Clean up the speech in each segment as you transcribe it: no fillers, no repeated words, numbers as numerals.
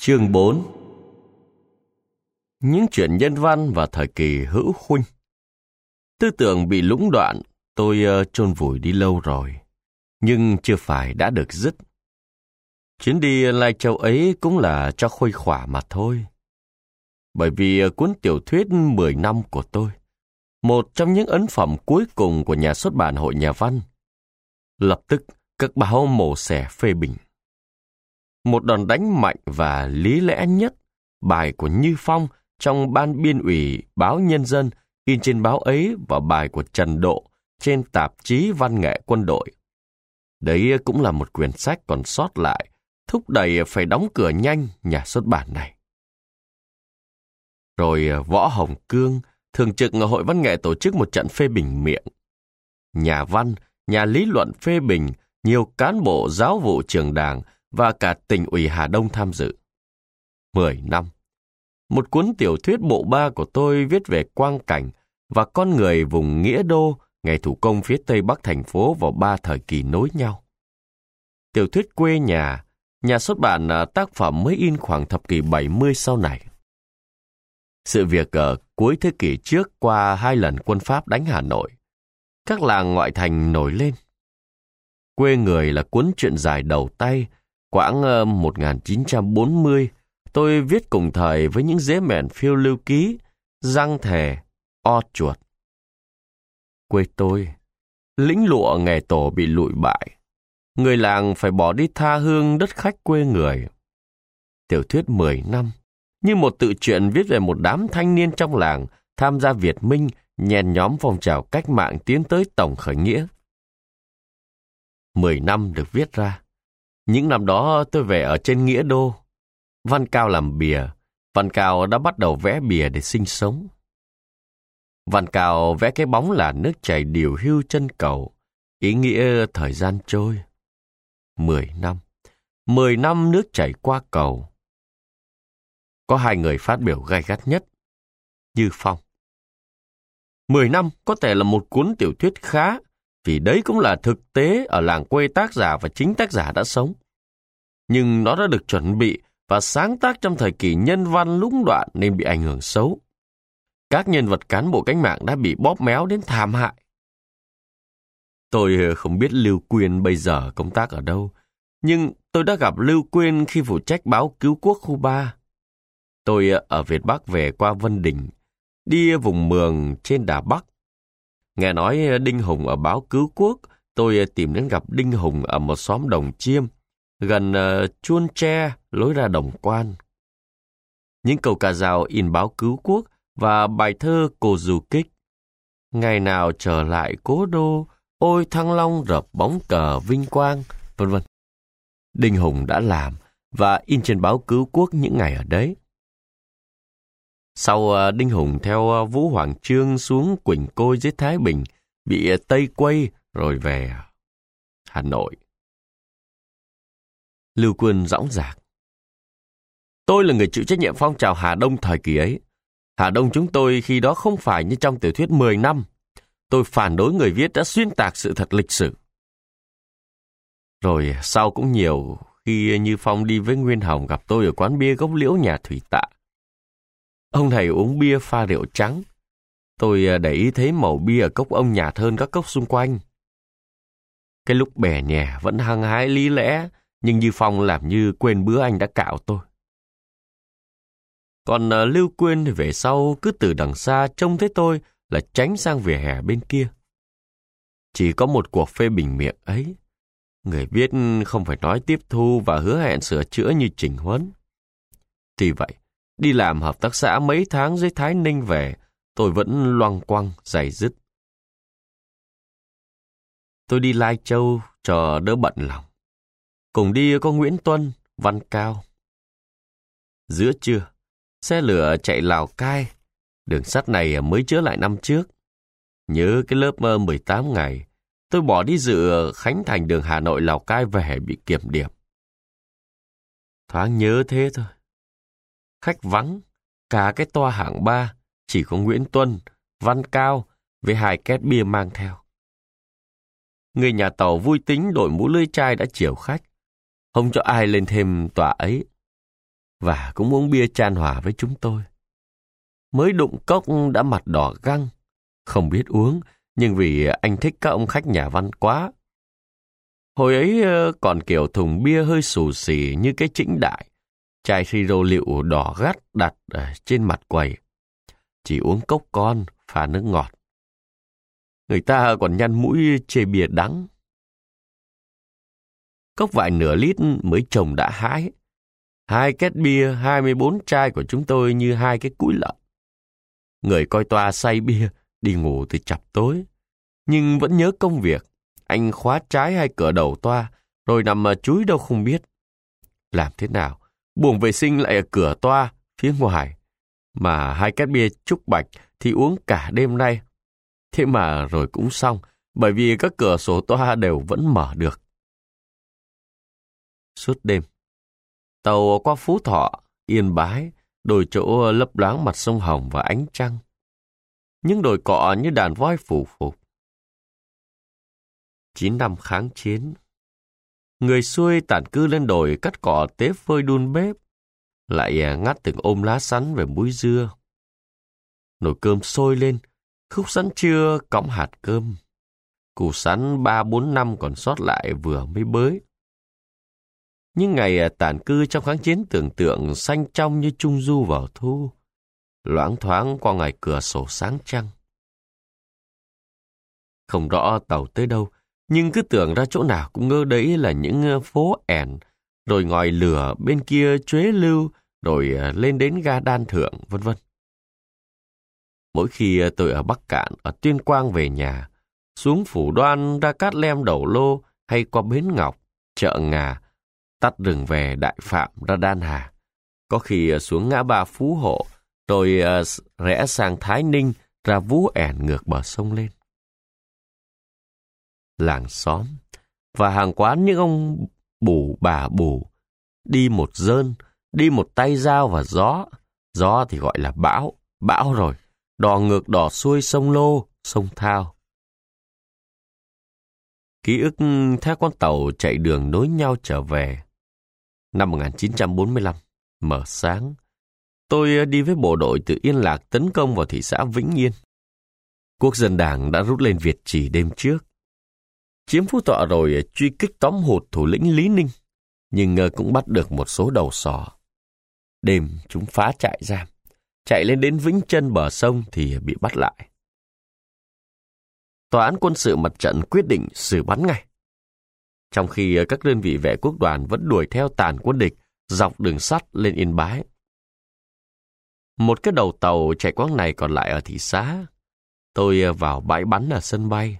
Chương 4. Những chuyện nhân văn và thời kỳ hữu huynh. Tư tưởng bị lũng đoạn, tôi chôn vùi đi lâu rồi, nhưng chưa phải đã được dứt. Chuyến đi Lai Châu ấy cũng là cho khuây khỏa mà thôi. Bởi vì cuốn tiểu thuyết 10 năm của tôi, một trong những ấn phẩm cuối cùng của nhà xuất bản Hội Nhà văn, lập tức các báo mổ xẻ phê bình. Một đòn đánh mạnh và lý lẽ nhất, bài của Như Phong trong ban biên ủy báo Nhân dân in trên báo ấy và bài của Trần Độ trên tạp chí Văn nghệ Quân đội. Đấy cũng là một quyển sách còn sót lại, thúc đẩy phải đóng cửa nhanh nhà xuất bản này. Rồi Võ Hồng Cương, thường trực Hội Văn nghệ tổ chức một trận phê bình miệng. Nhà văn, nhà lý luận phê bình, nhiều cán bộ giáo vụ trường đảng và cả tỉnh ủy Hà Đông tham dự. 10 năm. Một cuốn tiểu thuyết bộ 3 của tôi viết về quang cảnh và con người vùng Nghĩa Đô, ngày thủ công phía tây bắc thành phố vào 3 thời kỳ nối nhau. Tiểu thuyết quê nhà xuất bản tác phẩm mới in khoảng thập kỷ 70 sau này. Sự việc ở cuối thế kỷ trước qua 2 lần quân Pháp đánh Hà Nội, các làng ngoại thành nổi lên. Quê người là cuốn truyện dài đầu tay, quãng 1940, tôi viết cùng thời với những dế mèn phiêu lưu ký, răng thề, o chuột. Quê tôi, lĩnh lụa nghề tổ bị lụi bại. Người làng phải bỏ đi tha hương đất khách quê người. Tiểu thuyết 10 năm, như một tự truyện viết về một đám thanh niên trong làng tham gia Việt Minh, nhen nhóm phong trào cách mạng tiến tới tổng khởi nghĩa. 10 năm được viết ra. Những năm đó tôi về ở trên Nghĩa Đô. Văn Cao làm bìa. Văn Cao đã bắt đầu vẽ bìa để sinh sống. Văn Cao vẽ cái bóng là nước chảy điều hưu chân cầu, ý nghĩa thời gian trôi. 10 năm. 10 năm nước chảy qua cầu. Có 2 người phát biểu gay gắt nhất. Như Phong. 10 năm có thể là một cuốn tiểu thuyết khá, vì đấy cũng là thực tế ở làng quê tác giả và chính tác giả đã sống. Nhưng nó đã được chuẩn bị và sáng tác trong thời kỳ nhân văn lũng đoạn nên bị ảnh hưởng xấu. Các nhân vật cán bộ cách mạng đã bị bóp méo đến thảm hại. Tôi không biết Lưu Quyên bây giờ công tác ở đâu, nhưng tôi đã gặp Lưu Quyên khi phụ trách báo Cứu Quốc khu 3. Tôi ở Việt Bắc về qua Vân Đình, đi vùng Mường trên Đà Bắc. Nghe nói Đinh Hùng ở báo Cứu Quốc, tôi tìm đến gặp Đinh Hùng ở một xóm Đồng Chiêm, gần Chuôn Tre, lối ra Đồng Quan. Những câu ca dao in báo Cứu Quốc và bài thơ Cô Du Kích. Ngày nào trở lại cố đô, ôi Thăng Long rợp bóng cờ vinh quang, vân vân. Đinh Hùng đã làm và in trên báo Cứu Quốc những ngày ở đấy. Sau Đinh Hùng theo Vũ Hoàng Chương xuống Quỳnh Côi dưới Thái Bình, bị Tây quây rồi về Hà Nội. Lưu Quyên dõng dạc. Tôi là người chịu trách nhiệm phong trào Hà Đông thời kỳ ấy. Hà Đông chúng tôi khi đó không phải như trong tiểu thuyết 10 năm. Tôi phản đối người viết đã xuyên tạc sự thật lịch sử. Rồi sau cũng nhiều khi Như Phong đi với Nguyên Hồng gặp tôi ở quán bia Gốc Liễu nhà Thủy Tạ. Ông này uống bia pha rượu trắng. Tôi để ý thấy màu bia ở cốc ông nhạt hơn các cốc xung quanh. Cái lúc bè nhè vẫn hăng hái lý lẽ, nhưng Như Phong làm như quên bữa anh đã cạo tôi. Còn Lưu Quyên thì về sau cứ từ đằng xa trông thấy tôi là tránh sang vỉa hè bên kia. Chỉ có một cuộc phê bình miệng ấy, người viết không phải nói tiếp thu và hứa hẹn sửa chữa như Trình Huấn. Tuy vậy, đi làm hợp tác xã mấy tháng dưới Thái Ninh về, tôi vẫn loằng quăng day dứt. Tôi đi Lai Châu cho đỡ bận lòng. Cùng đi có Nguyễn Tuân, Văn Cao. Giữa trưa, xe lửa chạy Lào Cai. Đường sắt này mới chữa lại năm trước. Nhớ cái lớp 18 ngày, tôi bỏ đi dự khánh thành đường Hà Nội Lào Cai về bị kiểm điểm. Thoáng nhớ thế thôi. Khách vắng, cả cái toa hạng 3, chỉ có Nguyễn Tuân, Văn Cao với 2 két bia mang theo. Người nhà tàu vui tính đội mũ lưỡi chai đã chiều khách, không cho ai lên thêm tòa ấy. và cũng uống bia chan hòa với chúng tôi. Mới đụng cốc đã mặt đỏ găng, không biết uống, nhưng vì anh thích các ông khách nhà văn quá. Hồi ấy còn kiểu thùng bia hơi xù xì như cái chĩnh đại, chai siro liệu đỏ gắt đặt trên mặt quầy. Chỉ uống cốc con, pha nước ngọt. Người ta còn nhăn mũi chê bia đắng. Cốc vại nửa lít mới trồng đã hái. 2 két bia, 24 chai của chúng tôi như 2 cái cũi lợn. Người coi toa say bia, đi ngủ từ chập tối. Nhưng vẫn nhớ công việc. Anh khóa trái hay cửa đầu toa, rồi nằm chúi đâu không biết. Làm thế nào? Buồng vệ sinh lại ở cửa toa, phía ngoài. Mà 2 két bia trúc bạch thì uống cả đêm nay. Thế mà rồi cũng xong, bởi vì các cửa sổ toa đều vẫn mở được. Suốt đêm, tàu qua Phú Thọ, Yên Bái, đồi chỗ lấp loáng mặt sông Hồng và ánh trăng. Những đồi cọ như đàn voi phủ phục. 9 năm kháng chiến. Người xuôi tản cư lên đồi cắt cỏ tế phơi đun bếp, lại ngắt từng ôm lá sắn về múi dưa. Nồi cơm sôi lên, khúc sắn trưa cõng hạt cơm. Củ sắn 3-4 năm còn sót lại vừa mới bới. Những ngày tản cư trong kháng chiến tưởng tượng xanh trong như trung du vào thu, loáng thoáng qua ngoài cửa sổ sáng trăng. Không rõ tàu tới đâu, nhưng cứ tưởng ra chỗ nào cũng ngỡ đấy là những phố ẻn, rồi ngòi lửa bên kia Chuế Lưu, rồi lên đến ga Đan Thượng, vân vân. Mỗi khi tôi ở Bắc Cạn, ở Tuyên Quang về nhà, xuống Phủ Đoan ra Cát Lem Đầu Lô hay qua Bến Ngọc, chợ Ngà, tắt rừng về Đại Phạm ra Đan Hà, có khi xuống ngã ba Phú Hộ, rồi rẽ sang Thái Ninh ra Vú Ẻn ngược bờ sông lên. Làng xóm và hàng quán những ông bù bà bù, đi một dơn, đi một tay dao và gió thì gọi là bão rồi, đò ngược đò xuôi sông Lô, sông Thao. Ký ức theo con tàu chạy đường nối nhau trở về. Năm 1945, mở sáng, tôi đi với bộ đội từ Yên Lạc tấn công vào thị xã Vĩnh Yên. Quốc dân Đảng đã rút lên Việt Trì đêm trước. Chiếm Phú Thọ rồi truy kích tóm hụt thủ lĩnh Lý Ninh, nhưng cũng bắt được một số đầu sỏ. Đêm chúng phá trại giam, chạy lên đến Vĩnh Chân bờ sông thì bị bắt lại. Tòa án quân sự mặt trận quyết định xử bắn ngay. Trong khi các đơn vị vệ quốc đoàn vẫn đuổi theo tàn quân địch dọc đường sắt lên Yên Bái. Một cái đầu tàu chạy quãng này còn lại ở thị xã. Tôi vào bãi bắn ở sân bay.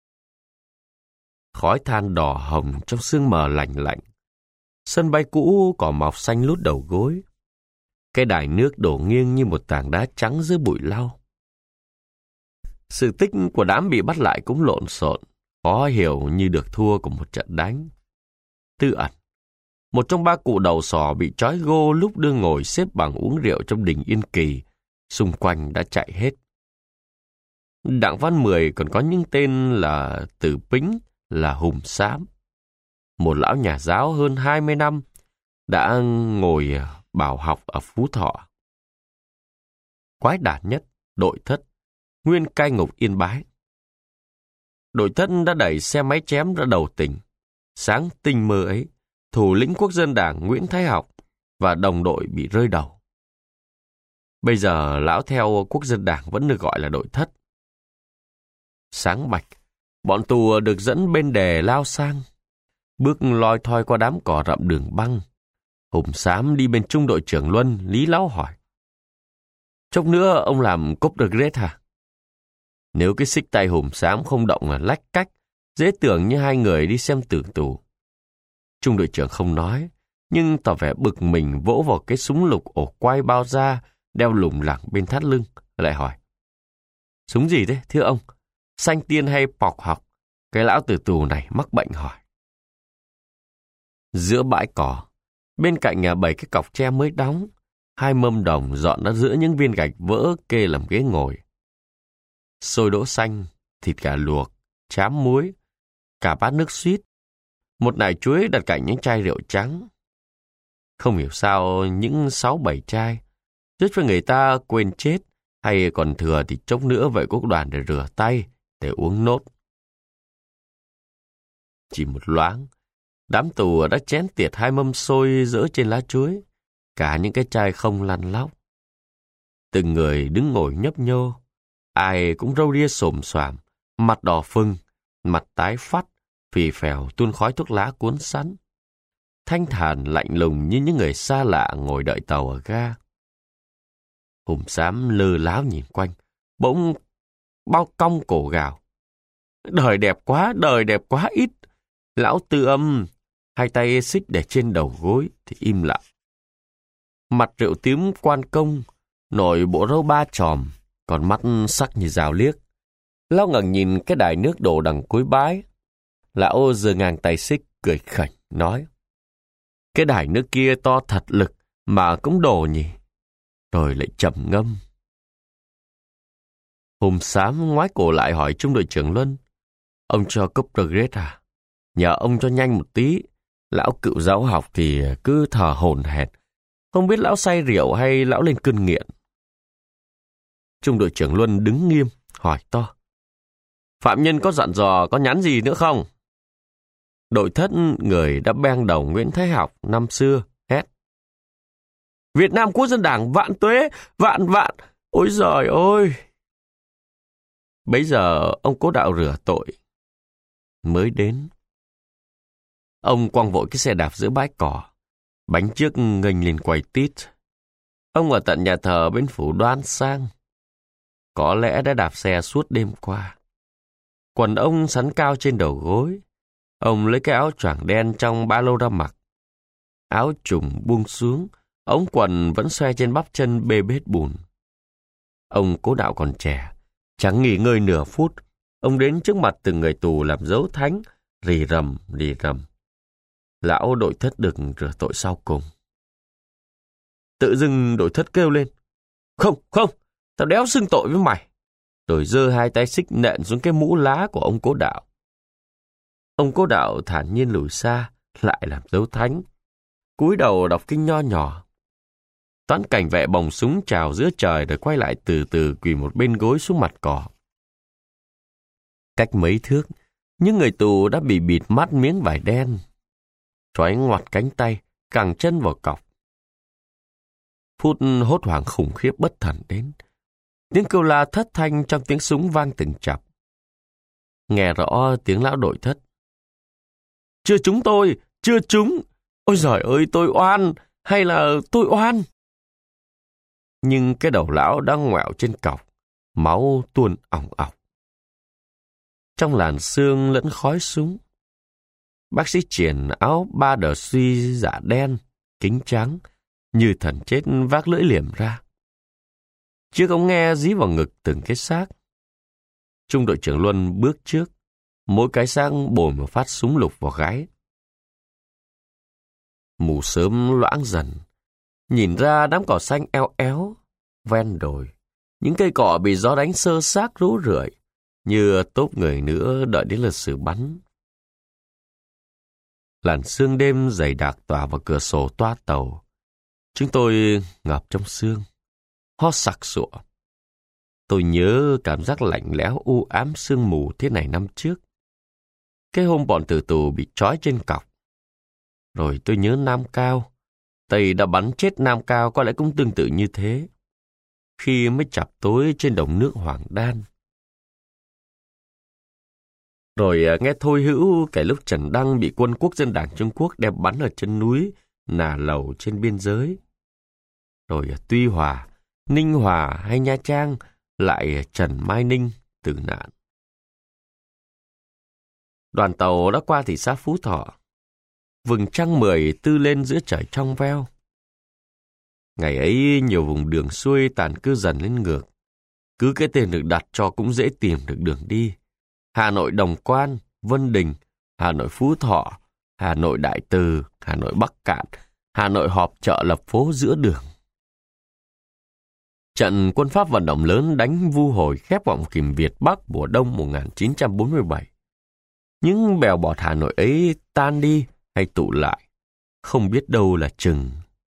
Khói than đỏ hồng trong sương mờ lạnh lạnh. Sân bay cũ cỏ mọc xanh lút đầu gối. Cái đài nước đổ nghiêng như một tảng đá trắng dưới bụi lau. Sự tích của đám bị bắt lại cũng lộn xộn, khó hiểu như được thua của một trận đánh. Tư Ẩn, một trong 3 cụ đầu sỏ bị trói gô lúc đưa ngồi xếp bằng uống rượu trong đình Yên Kỳ, xung quanh đã chạy hết. Đặng Văn Mười còn có những tên là Tử Pính, là Hùng Xám. Một lão nhà giáo hơn 20 năm đã ngồi bảo học ở Phú Thọ. Quái đản nhất, Đội Thất, nguyên cai ngục Yên Bái. Đội Thất đã đẩy xe máy chém ra đầu tỉnh. Sáng tinh mơ ấy, thủ lĩnh Quốc dân Đảng Nguyễn Thái Học và đồng đội bị rơi đầu. Bây giờ lão theo Quốc dân Đảng vẫn được gọi là Đội Thất. Sáng bạch, bọn tù được dẫn bên đề lao sang. Bước loi thoi qua đám cỏ rậm đường băng. Hùng Xám đi bên trung đội trưởng Luân, Lý Lão hỏi. Chốc nữa ông làm cốp được ghét hả? Nếu cái xích tay Hùng Xám không động là lách cách, dễ tưởng như hai người đi xem tử tù. Trung đội trưởng không nói, nhưng tỏ vẻ bực mình vỗ vào cái súng lục ổ quay bao da, đeo lủng lẳng bên thắt lưng, lại hỏi. Súng gì thế, thưa ông? Xanh tiên hay pọc học? Cái lão tử tù này mắc bệnh hỏi. Giữa bãi cỏ, bên cạnh 7 cái cọc tre mới đóng, 2 mâm đồng dọn ra giữa những viên gạch vỡ kê làm ghế ngồi. Xôi đỗ xanh, thịt gà luộc, chám muối, cả bát nước suýt, một nải chuối đặt cạnh những chai rượu trắng. Không hiểu sao những 6-7 chai giúp cho người ta quên chết, hay còn thừa thì chốc nữa vậy quốc đoàn để rửa tay, để uống nốt. Chỉ một loáng, đám tù đã chén tiệt 2 mâm xôi dỡ trên lá chuối, cả những cái chai không lăn lóc. Từng người đứng ngồi nhấp nhô, ai cũng râu ria xồm xoàm, mặt đỏ phừng, mặt tái phắt, phì phèo tuôn khói thuốc lá cuốn sắn. Thanh thản lạnh lùng như những người xa lạ ngồi đợi tàu ở ga. Hùm xám lơ láo nhìn quanh, bỗng bao cong cổ gào. Đời đẹp quá ít. Lão Tư Âm, hai tay xích để trên đầu gối thì im lặng. Mặt rượu tím quan công, nổi bộ râu ba chòm, còn mắt sắc như dao liếc. Lão ngẩng nhìn cái đài nước đổ đằng cuối bãi. Lão giơ ngang tay xích, cười khảnh, nói. Cái đài nước kia to thật lực, mà cũng đổ nhỉ. Rồi lại trầm ngâm. Hùm xám ngoái cổ lại hỏi trung đội trưởng Luân. Ông cho cốc regret à? Nhờ ông cho nhanh một tí. Lão cựu giáo học thì cứ thở hổn hển. Không biết lão say rượu hay lão lên cơn nghiện. Trung đội trưởng Luân đứng nghiêm, hỏi to. Phạm nhân có dặn dò, có nhắn gì nữa không? Đội thất người đã beng đầu Nguyễn Thái Học năm xưa, hét. Việt Nam Quốc dân Đảng vạn tuế, vạn. Ôi giời ơi! Bấy giờ ông Cố Đạo rửa tội. Mới đến. Ông quăng vội cái xe đạp giữa bãi cỏ. Bánh trước nghênh lên quay tít. Ông ở tận nhà thờ bên phủ Đoan sang. Có lẽ đã đạp xe suốt đêm qua. Quần ông sắn cao trên đầu gối. Ông lấy cái áo choàng đen trong ba lô ra mặc. Áo trùng buông xuống, ống quần vẫn xoe trên bắp chân bê bết bùn. Ông Cố Đạo còn trẻ, chẳng nghỉ ngơi nửa phút. Ông đến trước mặt từng người tù làm dấu thánh, rì rầm. Lão đội thất được rửa tội sau cùng. Tự dưng đội thất kêu lên. Không, tao đéo xưng tội với mày. Rồi giơ hai tay xích nện xuống cái mũ lá của ông Cố Đạo. Ông Cố Đạo thản nhiên lùi xa, lại làm dấu thánh. Cúi đầu đọc kinh nho nhỏ. Toán cảnh vệ bồng súng trào giữa trời rồi quay lại từ từ quỳ một bên gối xuống mặt cỏ. Cách mấy thước, những người tù đã bị bịt mắt miếng vải đen. Trói ngoặt cánh tay, cẳng chân vào cọc. Phút hốt hoảng khủng khiếp bất thần đến. Tiếng kêu la thất thanh trong tiếng súng vang từng chập. Nghe rõ tiếng lão đội thất. Chưa trúng. Ôi giời ơi, tôi oan, hay là tôi oan? Nhưng cái đầu lão đang ngoẹo trên cọc, máu tuôn ỏng ọc. Trong làn sương lẫn khói súng, bác sĩ Triển áo ba đờ suy dạ đen, kính trắng, như thần chết vác lưỡi liềm ra. Chiếc ống nghe dí vào ngực từng cái xác. Trung đội trưởng Luân bước trước, mỗi cái xác bồi một phát súng lục vào gáy. Mù sớm loãng dần, nhìn ra đám cỏ xanh eo éo, ven đồi. Những cây cỏ bị gió đánh sơ xác rú rượi, như tốp người nữa đợi đến lượt xử bắn. Làn sương đêm dày đặc tỏa vào cửa sổ toa tàu. Chúng tôi ngập trong sương, ho sặc sụa. Tôi nhớ cảm giác lạnh lẽo u ám sương mù thế này năm trước. Cái hôm bọn tử tù bị trói trên cọc. Rồi tôi nhớ Nam Cao. Tây đã bắn chết Nam Cao có lẽ cũng tương tự như thế. Khi mới chập tối trên đồng nước Hoàng Đan. Rồi nghe Thôi Hữu kể lúc Trần Đăng bị quân Quốc dân Đảng Trung Quốc đem bắn ở chân núi Nà Lầu trên biên giới. Rồi Tuy Hòa, Ninh Hòa hay Nha Trang lại Trần Mai Ninh tử nạn. Đoàn tàu đã qua thị xã Phú Thọ. Vầng trăng 10 tư lên giữa trời trong veo. Ngày ấy nhiều vùng đường xuôi tàn cư dần lên ngược. Cứ cái tên được đặt cho cũng dễ tìm được đường đi. Hà Nội Đồng Quan, Vân Đình, Hà Nội Phú Thọ, Hà Nội Đại Từ, Hà Nội Bắc Cạn, Hà Nội họp chợ lập phố giữa đường. Trận quân Pháp vận động lớn đánh vu hồi khép vọng kìm Việt Bắc mùa đông 1947. Những bèo bọt Hà Nội ấy tan đi hay tụ lại, không biết đâu là chừng.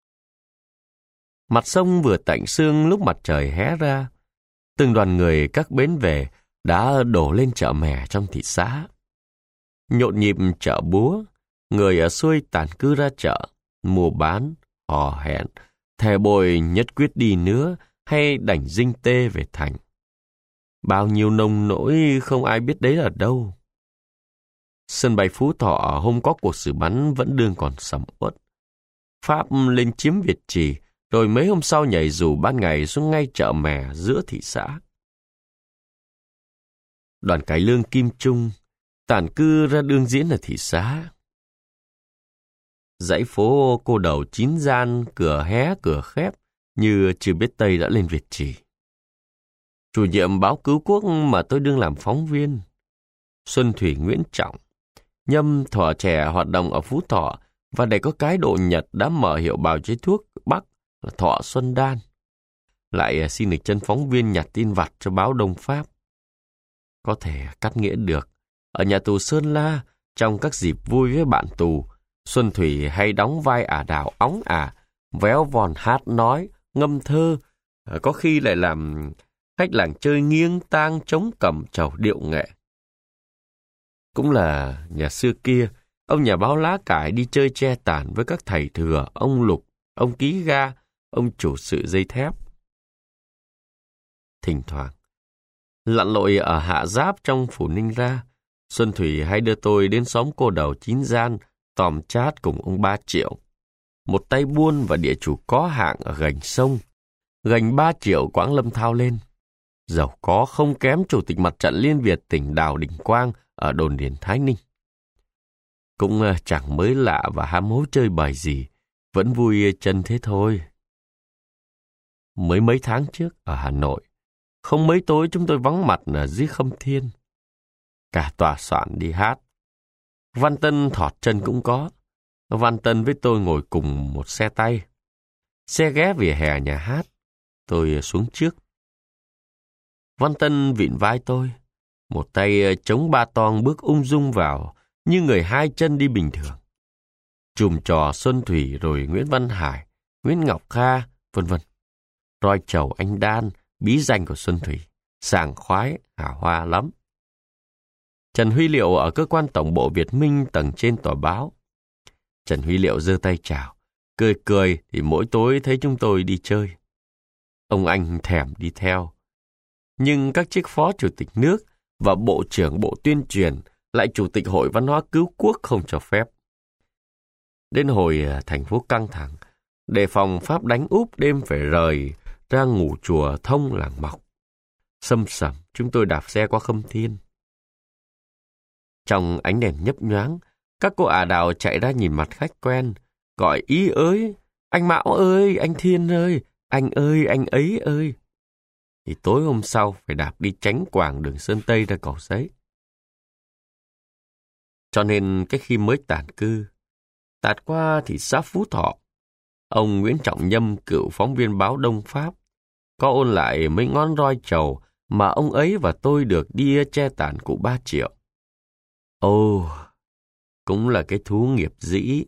Mặt sông vừa tạnh sương lúc mặt trời hé ra. Từng đoàn người các bến về đã đổ lên chợ mè trong thị xã. Nhộn nhịp chợ búa, người ở xuôi tản cư ra chợ, mua bán, hò hẹn, thề bồi nhất quyết đi nữa hay đành dinh tê về thành. Bao nhiêu nông nỗi không ai biết đấy ở đâu. Sân bay Phú Thọ hôm có cuộc xử bắn vẫn đương còn sầm uất. Pháp lên chiếm Việt Trì, rồi mấy hôm sau nhảy dù ban ngày xuống ngay chợ mè giữa thị xã. Đoàn cải lương Kim Trung tản cư ra đương diễn ở thị xã. Dãy phố cô đầu chín gian, cửa hé cửa khép, như chưa biết Tây đã lên Việt Trì. Chủ nhiệm báo Cứu Quốc mà tôi đương làm phóng viên, Xuân Thủy Nguyễn Trọng, Nhâm thuở trẻ hoạt động ở Phú Thọ, và để có cái độ Nhật đã mở hiệu bào chế thuốc Bắc là Thọ Xuân Đan. Lại xin được chân phóng viên nhặt tin vặt cho báo Đông Pháp. Có thể cắt nghĩa được, ở nhà tù Sơn La, trong các dịp vui với bạn tù, Xuân Thủy hay đóng vai ả đào óng ả, véo von hát nói, ngâm thơ, có khi lại làm khách làng chơi nghiêng tang chống cầm trầu điệu nghệ. Cũng là nhà xưa kia, ông nhà báo lá cải đi chơi che tản với các thầy thừa, ông Lục, ông Ký Ga, ông chủ sự dây thép. Thỉnh thoảng, lặn lội ở Hạ Giáp trong Phủ Ninh ra, Xuân Thủy hay đưa tôi đến xóm cô đầu Chín Gian, tòm chát cùng ông 3 Triệu. Một tay buôn và địa chủ có hạng ở gành sông. Gành 3 Triệu Quảng Lâm thao lên. Giàu có không kém Chủ tịch Mặt trận Liên Việt tỉnh Đào Đình Quang ở đồn điền Thái Ninh. Cũng chẳng mới lạ và ham hố chơi bời gì, vẫn vui chân thế thôi. Mới mấy tháng trước ở Hà Nội, không mấy tối chúng tôi vắng mặt ở dưới Khâm Thiên. Cả tòa soạn đi hát. Văn Tân thọt chân cũng có. Văn Tân với tôi ngồi cùng một xe tay. Xe ghé vỉa hè nhà hát. Tôi xuống trước. Văn Tân vịn vai tôi. Một tay chống ba toang bước ung dung vào, như người hai chân đi bình thường. Chùm trò Xuân Thủy rồi Nguyễn Văn Hải, Nguyễn Ngọc Kha, vân vân. Roi chầu anh Đan, bí danh của Xuân Thủy. Sảng khoái, hào hoa lắm. Trần Huy Liệu ở cơ quan tổng bộ Việt Minh tầng trên tòa báo. Trần Huy Liệu giơ tay chào, cười cười thì mỗi tối thấy chúng tôi đi chơi. Ông anh thèm đi theo. Nhưng các chức phó chủ tịch nước và bộ trưởng bộ tuyên truyền lại chủ tịch hội văn hóa cứu quốc không cho phép. Đến hồi thành phố căng thẳng, đề phòng Pháp đánh úp đêm phải rời ra ngủ chùa Thông làng Mọc. Xâm sẩm chúng tôi đạp xe qua Khâm Thiên. Trong ánh đèn nhấp nhoáng, các cô ả đào chạy ra nhìn mặt khách quen, gọi ý ơi, anh Mão ơi, anh Thiên ơi, anh ấy ơi. Thì tối hôm sau phải đạp đi tránh quảng đường Sơn Tây ra Cầu Giấy. Cho nên cái khi mới tản cư, tạt qua thị xã Phú Thọ, ông Nguyễn Trọng Nhâm, cựu phóng viên báo Đông Pháp, có ôn lại mấy ngón roi trầu mà ông ấy và tôi được đi che tản cụ 3 Triệu. Ồ, cũng là cái thú nghiệp dĩ.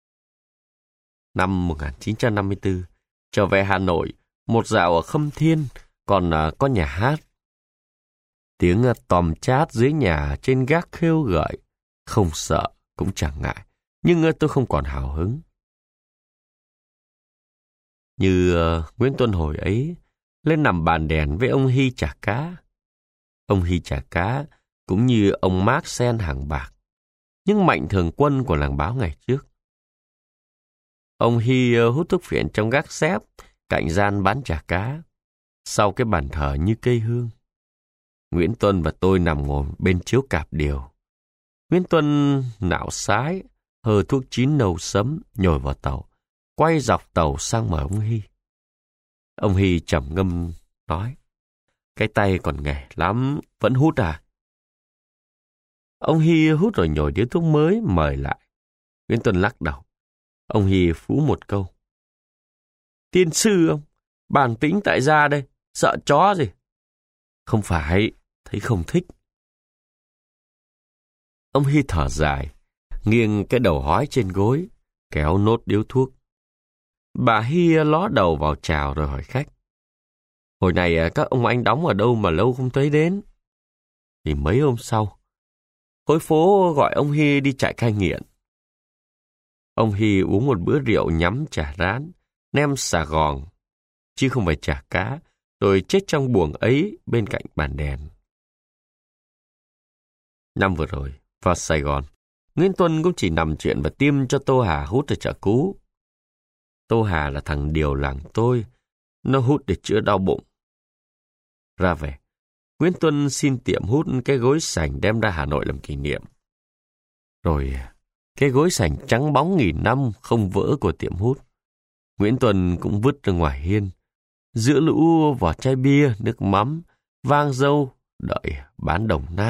Năm 1954, trở về Hà Nội, một dạo ở Khâm Thiên, còn có nhà hát. Tiếng tòm chát dưới nhà trên gác khêu gợi, không sợ, cũng chẳng ngại, nhưng tôi không còn hào hứng. Như Nguyễn Tuân hồi ấy, lên nằm bàn đèn với ông Hy chả cá. Ông Hy chả cá cũng như ông Mark Sen hàng bạc, nhưng mạnh thường quân của làng báo ngày trước. Ông Hy hút thuốc phiện trong gác xép, cạnh gian bán chả cá, sau cái bàn thờ như cây hương. Nguyễn Tuân và tôi nằm ngồi bên chiếu cạp điều. Nguyễn Tuân nạo sái, hơ thuốc chín nâu sấm, nhồi vào tàu, quay dọc tàu sang mời ông Hy. Ông Hy trầm ngâm nói, cái tay còn nghè lắm, vẫn hút à? Ông Hy hút rồi nhồi điếu thuốc mới mời lại. Nguyễn Tuân lắc đầu. Ông Hy phú một câu. Tiên sư ông, bản tính tại gia đây, sợ chó gì? Không phải, thấy không thích. Ông Hy thở dài, nghiêng cái đầu hói trên gối, kéo nốt điếu thuốc. Bà Hy ló đầu vào chào rồi hỏi khách. Hồi này các ông anh đóng ở đâu mà lâu không thấy đến? Thì mấy hôm sau, khối phố gọi ông Hy đi trại cai nghiện. Ông Hy uống một bữa rượu nhắm chả rán, nem xà gòn, chứ không phải chả cá, rồi chết trong buồng ấy bên cạnh bàn đèn. Năm vừa rồi, vào Sài Gòn, Nguyễn Tuân cũng chỉ nằm chuyện và tiêm cho Tô Hà hút ở chợ cũ. Tô Hà là thằng điều làng tôi, nó hút để chữa đau bụng. Ra về, Nguyễn Tuân xin tiệm hút cái gối sành đem ra Hà Nội làm kỷ niệm. Rồi cái gối sành trắng bóng nghìn năm không vỡ của tiệm hút, Nguyễn Tuân cũng vứt ra ngoài hiên, giữa lũ vỏ chai bia, nước mắm, vang dâu, đợi bán đồng nát.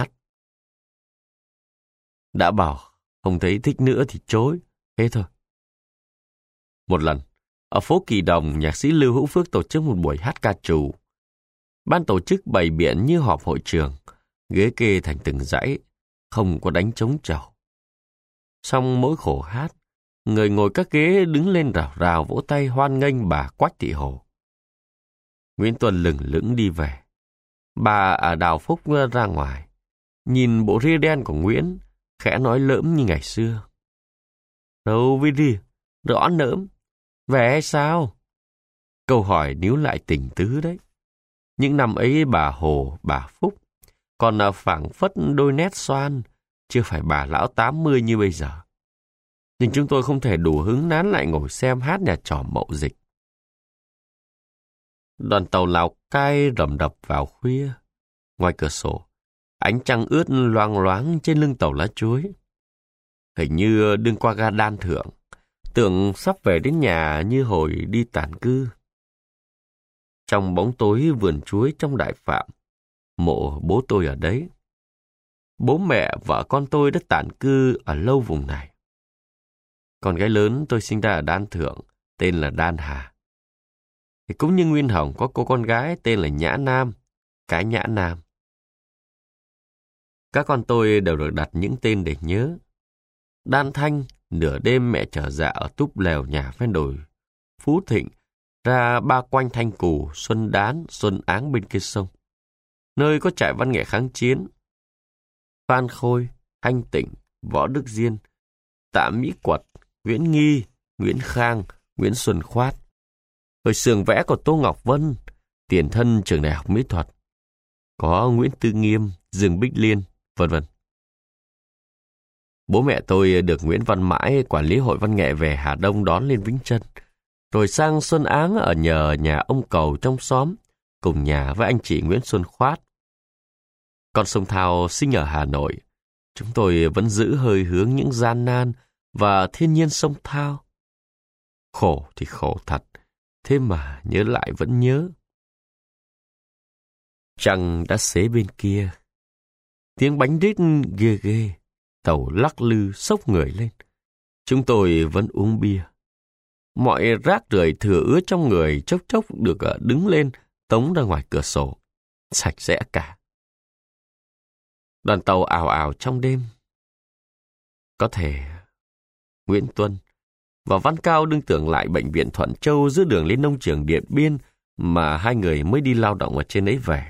Đã bảo không thấy thích nữa thì chối, thế thôi. Một lần, ở phố Kỳ Đồng, nhạc sĩ Lưu Hữu Phước tổ chức một buổi hát ca trù. Ban tổ chức bày biện như họp hội trường, ghế kê thành từng dãy, không có đánh trống trầu. Xong mỗi khổ hát, người ngồi các ghế đứng lên rào rào vỗ tay hoan nghênh bà Quách Thị Hồ. Nguyễn Tuân lừng lững đi về. Bà ở Đào Phúc ra ngoài, nhìn bộ ria đen của Nguyễn, khẽ nói lỡm như ngày xưa. Đâu với ria, rõ nỡm, về hay sao? Câu hỏi níu lại tình tứ đấy. Những năm ấy bà Hồ, bà Phúc, còn phảng phất đôi nét xoan, chưa phải bà lão 80 như bây giờ. Nhưng chúng tôi không thể đủ hứng nán lại ngồi xem hát nhà trò Mậu Dịch. Đoàn tàu Lào Cai rầm rập vào khuya. Ngoài cửa sổ, ánh trăng ướt loang loáng trên lưng tàu lá chuối. Hình như đương qua ga Đan Thượng, tưởng sắp về đến nhà như hồi đi tản cư. Trong bóng tối vườn chuối trong Đại Phạm, mộ bố tôi ở đấy. Bố mẹ, vợ con tôi đã tản cư ở lâu vùng này. Con gái lớn tôi sinh ra ở Đan Thượng, tên là Đan Hà. Thì cũng như Nguyên Hồng có cô con gái tên là Nhã Nam, cái Nhã Nam. Các con tôi đều được đặt những tên để nhớ. Đan Thanh, nửa đêm mẹ trở dạ ở túp lều nhà ven đồi Phú Thịnh, ra ba quanh Thanh Cù, Xuân Đán, Xuân Áng bên kia sông, nơi có trại văn nghệ kháng chiến. Phan Khôi, Thanh Tịnh, Võ Đức Diên, Tạ Mỹ Quật, Nguyễn Nghi, Nguyễn Khang, Nguyễn Xuân Khoát. Hồi xưởng vẽ của Tô Ngọc Vân, tiền thân trường Đại học Mỹ thuật, có Nguyễn Tư Nghiêm, Dương Bích Liên, vân vân. Bố mẹ tôi được Nguyễn Văn Mãi, quản lý hội văn nghệ về Hà Đông đón lên Vĩnh Trân, rồi sang Xuân Áng ở nhờ nhà ông Cầu trong xóm, cùng nhà với anh chị Nguyễn Xuân Khoát. Con sông Thao sinh ở Hà Nội, chúng tôi vẫn giữ hơi hướng những gian nan và thiên nhiên sông Thao. Khổ thì khổ thật, thế mà nhớ lại vẫn nhớ. Trăng đã xế bên kia, tiếng bánh rít ghê ghê, tàu lắc lư xốc người lên. Chúng tôi vẫn uống bia. Mọi rác rưởi thừa ứa trong người chốc chốc được đứng lên tống ra ngoài cửa sổ, sạch sẽ cả. Đoàn tàu ào ào trong đêm. Có thể Nguyễn Tuân và Văn Cao đương tưởng lại bệnh viện Thuận Châu giữa đường lên nông trường Điện Biên mà hai người mới đi lao động ở trên ấy về.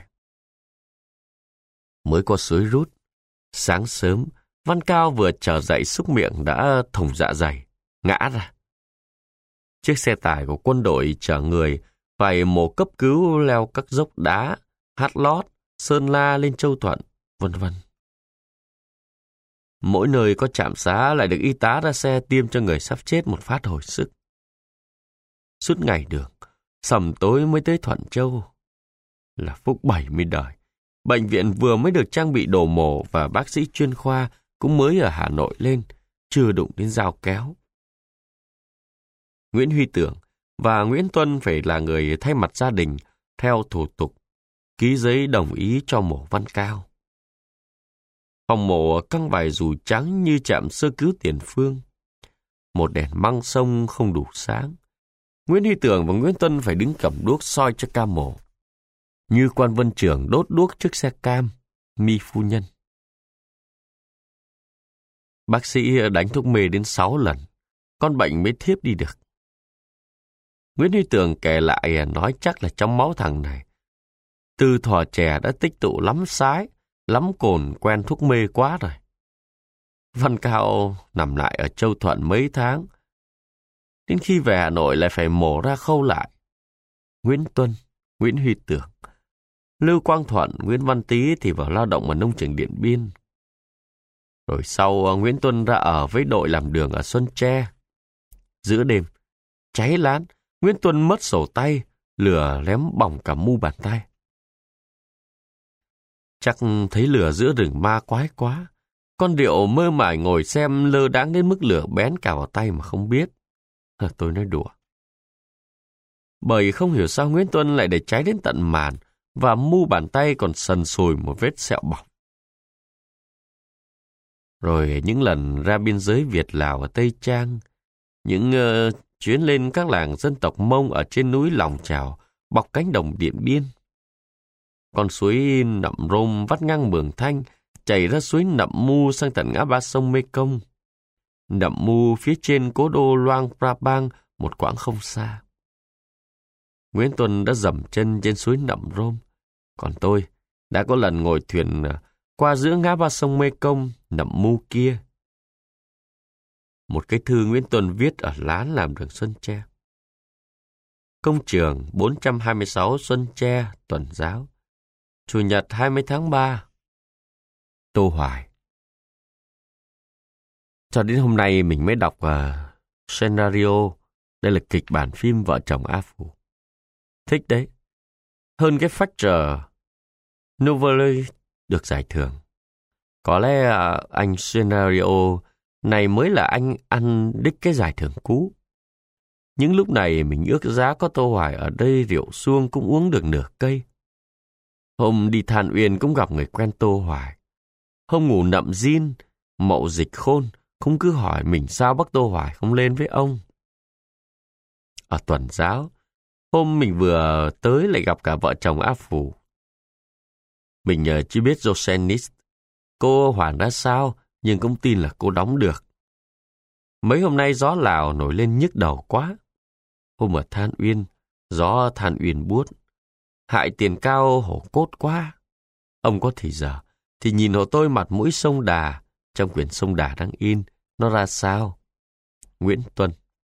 Mới có suối rút, sáng sớm, Văn Cao vừa trở dậy xúc miệng đã thủng dạ dày, ngã ra. Chiếc xe tải của quân đội chở người phải mổ cấp cứu leo các dốc đá, Hát Lót, Sơn La lên Châu Thuận, vân vân. Mỗi nơi có trạm xá lại được y tá ra xe tiêm cho người sắp chết một phát hồi sức. Suốt ngày đường, sầm tối mới tới Thuận Châu. Là phúc 70 đời. Bệnh viện vừa mới được trang bị đồ mổ và bác sĩ chuyên khoa cũng mới ở Hà Nội lên, chưa đụng đến dao kéo. Nguyễn Huy Tưởng và Nguyễn Tuân phải là người thay mặt gia đình theo thủ tục, ký giấy đồng ý cho mổ Văn Cao. Phòng mổ căng vải dù trắng như trạm sơ cứu Tiền Phương. Một đèn măng sông không đủ sáng. Nguyễn Huy Tưởng và Nguyễn Tuân phải đứng cầm đuốc soi cho ca mổ. Như quan Vân Trưởng đốt đuốc trước xe cam, Mi phu nhân. Bác sĩ đánh thuốc mê đến 6 lần, con bệnh mới thiếp đi được. Nguyễn Huy Tường kể lại nói chắc là trong máu thằng này. Từ thuở trẻ đã tích tụ lắm sái, lắm cồn, quen thuốc mê quá rồi. Văn Cao nằm lại ở Châu Thuận mấy tháng. Đến khi về Hà Nội lại phải mổ ra khâu lại. Nguyễn Tuân, Nguyễn Huy Tường, Lưu Quang Thuận, Nguyễn Văn Tý thì vào lao động ở nông trường Điện Biên. Rồi sau Nguyễn Tuân ra ở với đội làm đường ở Xuân Tre. Giữa đêm, cháy lán, Nguyễn Tuân mất sổ tay, lửa lém bỏng cả mu bàn tay. Chắc thấy lửa giữa rừng ma quái quá. Con Điệu mơ mải ngồi xem lơ đãng đến mức lửa bén cả vào tay mà không biết. Tôi nói đùa. Bởi không hiểu sao Nguyễn Tuân lại để cháy đến tận màn và mu bàn tay còn sần sùi một vết sẹo bỏng. Rồi những lần ra biên giới Việt-Lào ở Tây Trang, những chuyến lên các làng dân tộc Mông ở trên núi Lòng Chào, bọc cánh đồng Điện Biên. Con suối Nậm Rôm vắt ngang Mường Thanh, chảy ra suối Nậm Mu sang tận ngã ba sông Mekong. Nậm Mu phía trên cố đô Luang Prabang một quãng không xa. Nguyễn Tuân đã dậm chân trên suối Nậm Rôm, còn tôi đã có lần ngồi thuyền qua giữa ngã ba sông Mekong, Nậm Mu kia. Một cái thư Nguyễn Tuân viết ở lán làm đường Xuân Tre. Công trường 426 Xuân Tre, Tuần Giáo, Chủ nhật 20 tháng 3. Tô Hoài. Cho đến hôm nay mình mới đọc scenario. Đây là kịch bản phim Vợ chồng A Phủ. Thích đấy. Hơn cái feature novel được giải thưởng. Có lẽ anh scenario này mới là anh ăn đích cái giải thưởng cũ. Những lúc này mình ước giá có Tô Hoài ở đây rượu suông cũng uống được nửa cây. Hôm đi Than Uyên cũng gặp người quen Tô Hoài. Hôm ngủ Nậm Diên, Mậu Dịch Khôn cũng cứ hỏi mình sao bác Tô Hoài không lên với ông. Ở Tuần Giáo, hôm mình vừa tới lại gặp cả vợ chồng A Phủ. Mình chỉ biết Josenis, cô Hoàn ra sao, nhưng cũng tin là cô đóng được. Mấy hôm nay gió Lào nổi lên nhức đầu quá. Hôm ở Than Uyên, gió Than Uyên buốt. Hại tiền cao hổ cốt quá. Ông có thì giờ, thì nhìn hộ tôi mặt mũi sông Đà, trong quyển sông Đà đang in, nó ra sao? Nguyễn Tuân.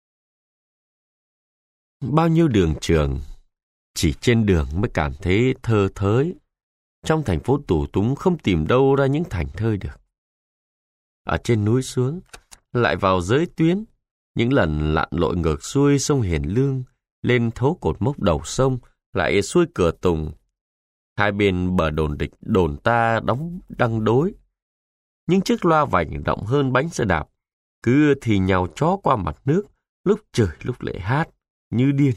Bao nhiêu đường trường, chỉ trên đường mới cảm thấy thơ thới. Trong thành phố tù túng không tìm đâu ra những thành thơi được. Ở trên núi xuống, lại vào giới tuyến, những lần lặn lội ngược xuôi sông Hiền Lương, lên thấu cột mốc đầu sông, lại xuôi Cửa Tùng. Hai bên bờ đồn địch đồn ta đóng đăng đối. Những chiếc loa vành rộng hơn bánh xe đạp, cứ thì nhào chó qua mặt nước, lúc trời lúc lệ hát, như điên.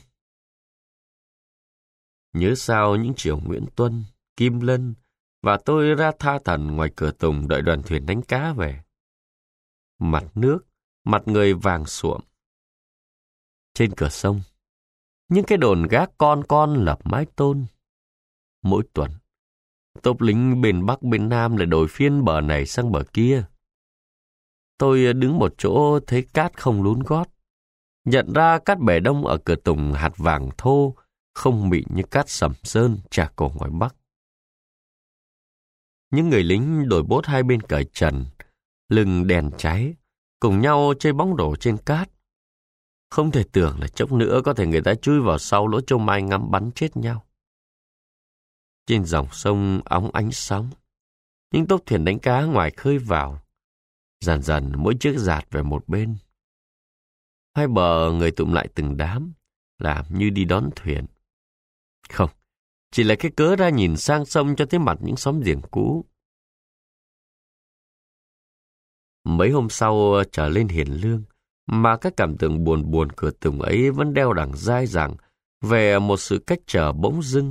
Nhớ sao những chiều Nguyễn Tuân, Kim Lân và tôi ra tha thần ngoài Cửa Tùng đợi đoàn thuyền đánh cá về. Mặt nước, mặt người vàng suộm. Trên cửa sông, những cái đồn gác con lập mái tôn. Mỗi tuần, tốp lính bên Bắc bên Nam lại đổi phiên bờ này sang bờ kia. Tôi đứng một chỗ thấy cát không lún gót. Nhận ra cát bể đông ở Cửa Tùng hạt vàng thô, không mịn như cát Sầm Sơn, Trà Cổ ngoài Bắc. Những người lính đổi bốt hai bên cởi trần, lưng đèn cháy, cùng nhau chơi bóng rổ trên cát. Không thể tưởng là chốc nữa có thể người ta chui vào sau lỗ châu mai ngắm bắn chết nhau. Trên dòng sông óng ánh sóng, những tốp thuyền đánh cá ngoài khơi vào. Dần dần mỗi chiếc dạt về một bên. Hai bờ người tụm lại từng đám, làm như đi đón thuyền. Không, chỉ là cái cớ ra nhìn sang sông cho thấy mặt những xóm giềng cũ. Mấy hôm sau trở lên Hiền Lương, mà các cảm tưởng buồn buồn Cửa Tùng ấy vẫn đeo đằng dai dẳng về một sự cách trở bỗng dưng.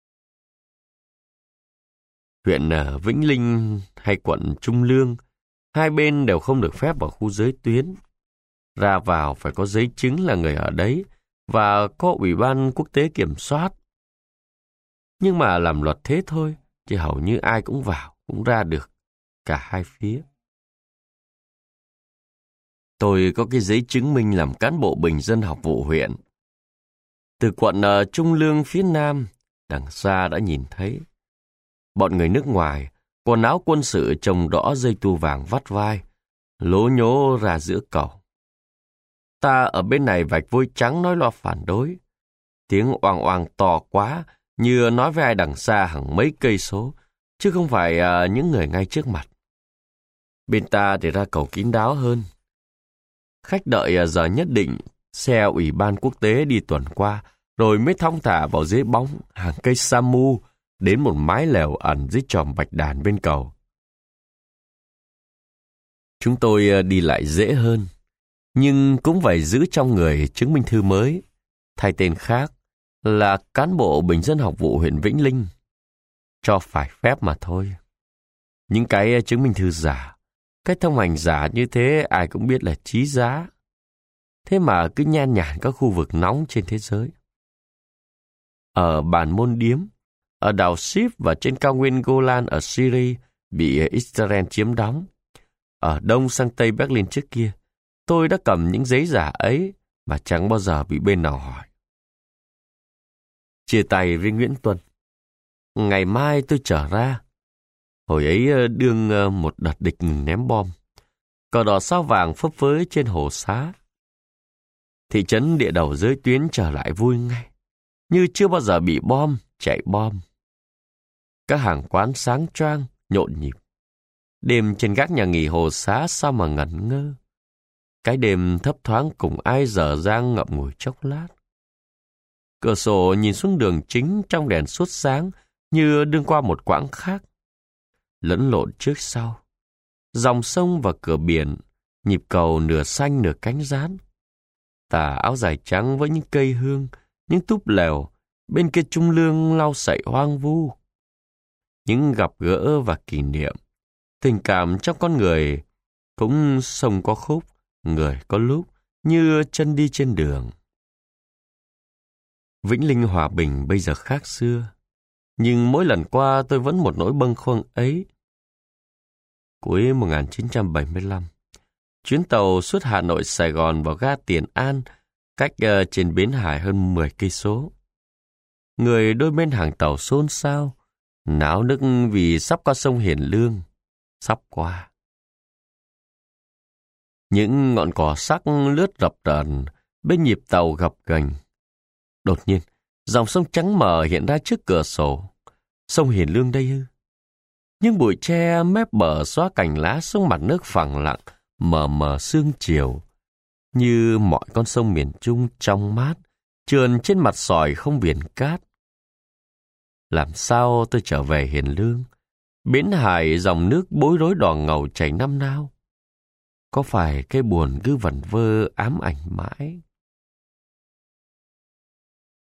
Huyện Vĩnh Linh hay quận Trung Lương, hai bên đều không được phép vào khu giới tuyến. Ra vào phải có giấy chứng là người ở đấy và có ủy ban quốc tế kiểm soát. Nhưng mà làm luật thế thôi, chứ hầu như ai cũng vào, cũng ra được, cả hai phía. Tôi có cái giấy chứng minh làm cán bộ bình dân học vụ huyện. Từ quận Trung Lương phía nam, đằng xa đã nhìn thấy bọn người nước ngoài, quần áo quân sự trồng đỏ dây tu vàng vắt vai, lố nhố ra giữa cầu. Ta ở bên này vạch vôi trắng nói loa phản đối. Tiếng oang oang to quá, như nói với ai đằng xa hàng mấy cây số, chứ không phải những người ngay trước mặt. Bên ta thì ra cầu kín đáo hơn. Khách đợi giờ nhất định, xe ủy ban quốc tế đi tuần qua, rồi mới thong thả vào dưới bóng hàng cây sa mu đến một mái lều ẩn dưới chòm bạch đàn bên cầu. Chúng tôi đi lại dễ hơn, nhưng cũng phải giữ trong người chứng minh thư mới, thay tên khác là cán bộ Bình dân học vụ huyện Vĩnh Linh. Cho phải phép mà thôi. Những cái chứng minh thư giả, cái thông hành giả như thế ai cũng biết là chí giá. Thế mà cứ nhan nhản các khu vực nóng trên thế giới. Ở Bản Môn Điếm, ở đảo Sip và trên cao nguyên Golan ở Syria bị Israel chiếm đóng. Ở đông sang tây Berlin trước kia, tôi đã cầm những giấy giả ấy mà chẳng bao giờ bị bên nào hỏi. Chia tay với Nguyễn Tuân. Ngày mai tôi trở ra. Hồi ấy đương một đợt địch ngừng ném bom. Cờ đỏ sao vàng phấp phới trên hồ Xá. Thị trấn địa đầu giới tuyến trở lại vui ngay, như chưa bao giờ bị bom, chạy bom. Các hàng quán sáng choang, nhộn nhịp. Đêm trên gác nhà nghỉ hồ Xá sao mà ngẩn ngơ. Cái đêm thấp thoáng cùng ai dở dang ngậm ngùi chốc lát. Cửa sổ nhìn xuống đường chính trong đèn suốt sáng như đương qua một quãng khác. Lẫn lộn trước sau. Dòng sông và cửa biển, nhịp cầu nửa xanh nửa cánh rán. Tà áo dài trắng với những cây hương, những túp lều, bên kia Trung Lương lau sậy hoang vu. Những gặp gỡ và kỷ niệm, tình cảm trong con người cũng sông có khúc, người có lúc, như chân đi trên đường. Vĩnh Linh hòa bình bây giờ khác xưa, nhưng mỗi lần qua tôi vẫn một nỗi bâng khuâng ấy. Cuối 1975, chuyến tàu xuất Hà Nội Sài Gòn vào ga Tiền An, cách trên bến Hải hơn 10 cây số. Người đôi bên hàng tàu xôn xao, náo nức vì sắp qua sông Hiền Lương, sắp qua. Những ngọn cỏ sắc lướt rập rờn bên nhịp tàu gập ghềnh. Đột nhiên, dòng sông trắng mờ hiện ra trước cửa sổ. Sông Hiền Lương đây ư? Những bụi tre mép bờ xóa cành lá xuống mặt nước phẳng lặng, mờ mờ sương chiều. Như mọi con sông miền Trung trong mát, trườn trên mặt sỏi không biển cát. Làm sao tôi trở về Hiền Lương? Bến Hải dòng nước bối rối đỏ ngầu chảy năm nao. Có phải cái buồn cứ vẩn vơ ám ảnh mãi?